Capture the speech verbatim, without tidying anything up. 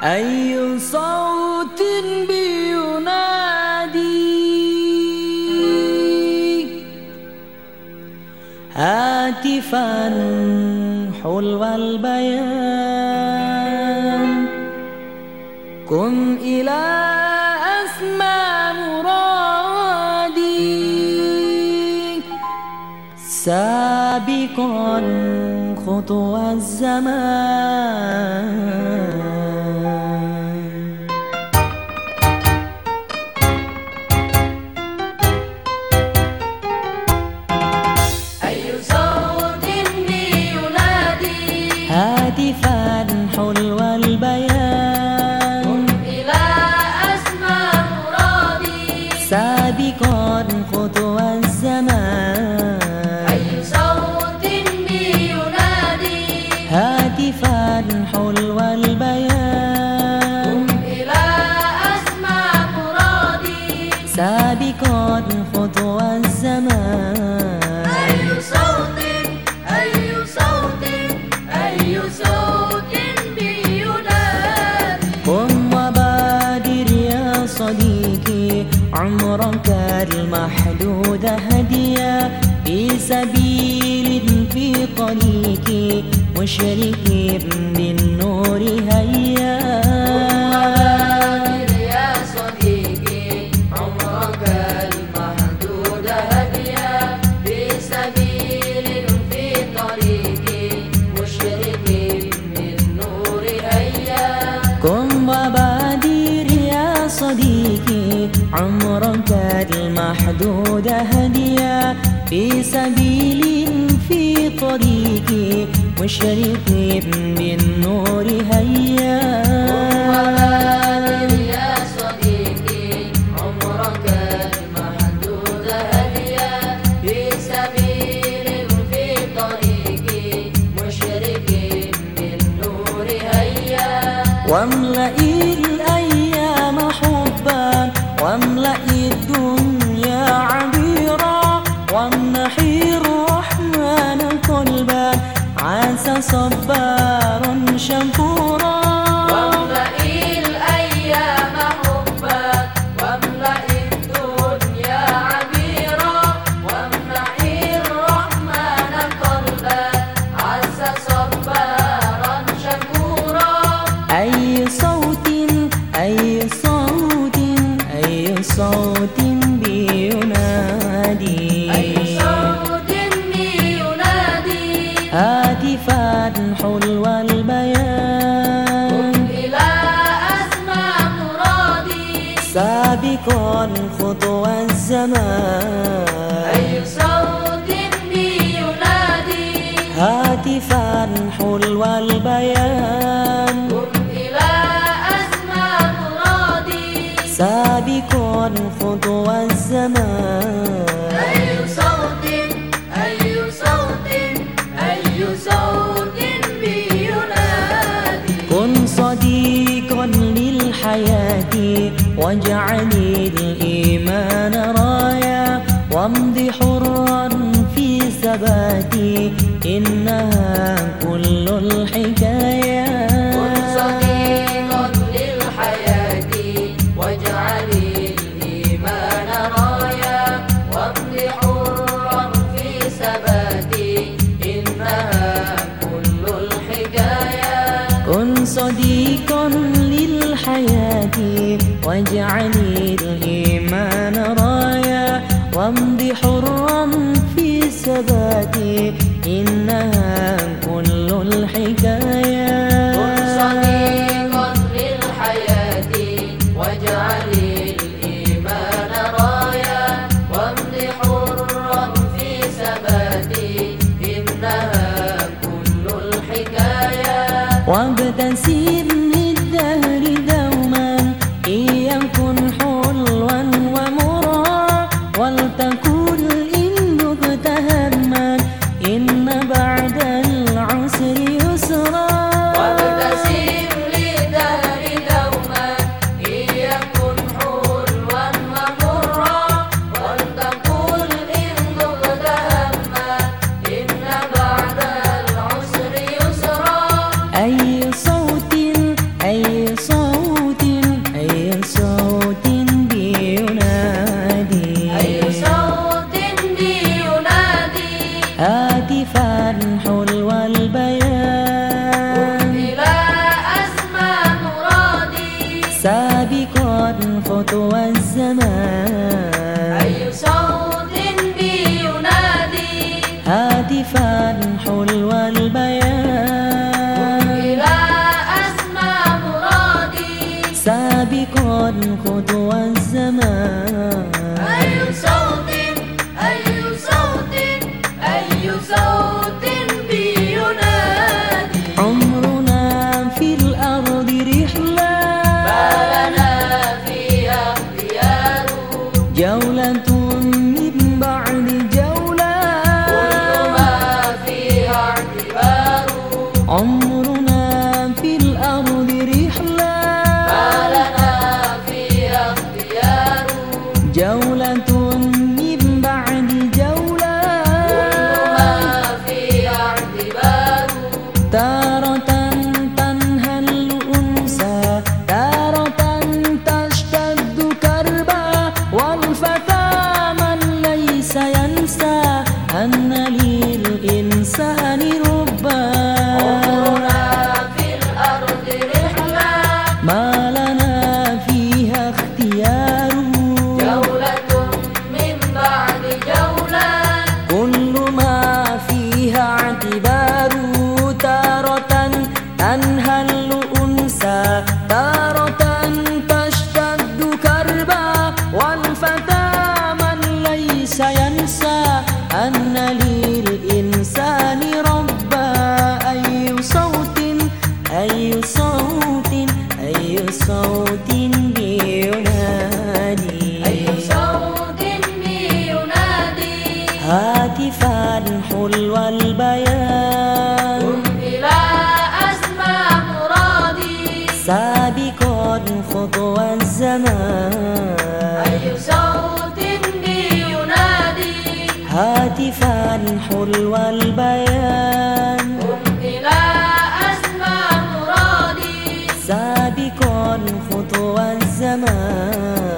أي صوت بينادي هاتفا حلو البيان كن إلى أسمى مرادي سابقا خطوى الزمان. هاتفا حلو البيان كن إلى أسمى مرادي سابقا خطوى الزمان. أي صوت بينادي هاتفا حلو البيان كن إلى أسمى مرادي سابقا خطوى الزمان. أي صوت أي صوت أي صوت بينادي قم وبادر يا صديقي عمرك المحدود هديا في سبيل في طريق مشرق بالنور هيا. وبادر يا صديقي عمرك المحدود هديا في سبيل في طريق مشرق بالنور هيا. قم وبادر يا صديقي عمرك المحدود هديا في سبيل في طريق مشرق بالنور هيا. وبادر يا صديقي عمرك المحدود هديا في سبيل في طريق مشرق بالنور هيا. واملأ الأيام حبا واملأ الدنيا عبيرا وامنحي الرحمن قلبا عسى صبار شكورا. واملأ الأيام حبا واملأ الدنيا عبيرا وامنحي الرحمن قلبا عسى صبارا شكورا. أي صوت أي صوت أي صوت بينادي أي صوت بينادي هاتفا حلو البيان كن إلى أسمى مرادي سابقا خطوى الزمان. أي صوت بينادي هاتفا حلو البيان كن إلى أسمى مرادي سابقا خطوى الزمان. أي صوت أي صوت أي صوت بينادي كن صديقا للحياة واجعل الإيمان رايا وامض حرا في ثباتي إنها كل الحكاية. كن صديقا للحياة واجعل الإيمان رايا وامض حرا في ثباتي إنها كل الحكاية. كن صديقا للحياة واجعل الإيمان رايا وامض حرا في ثباتي إنها كل الحكاية. كن صديقا للحياة واجعل الإيمان رايا وامض حرا في ثباتي إنها كل الحكاية. وابتسم للدهر دوما إن يكن حلوا ومرا ولتكن إن ذقت هما إن بعد العسر يسرا. وابتسم للدهر دوما إن يكن حلوا ومرا ولتقل إن ذقت هما إن بعد العسر يسرا. أي صوت أي صوت خطو الزمان. أي صوت أي صوت أي صوت بينادي عمرنا في الأرض رحلة ما لنا فيها اختيار جولة من بعد جولة كل ما فيها اعتبار عمرنا في الأرض رحلة ما لنا فيها اختيار جولة من بعد جولة كل ما فيها اعتبار تارة تنهل الأنثى تارة تشتد كربا والفتى من ليس ينسى أن للإنسان ربا عمرنا في الأرض رحلة ما لنا فيها اختيار جولة من بعد جولة كل ما فيها اعتبار تارة تنهل الأنثى تارة تشتد كربا والفتى من ليس ينسى أن للإنسان ربا. أي صوت أي صوت أي صوت بينادي أي صوت بينادي هاتفا حلو البيان قم إلى أسمى مرادي سابقا خطو الزمان. أي صوت بينادي هاتفا حلو البيان قم إلى أسمى مرادي سابقا خطو الزمان.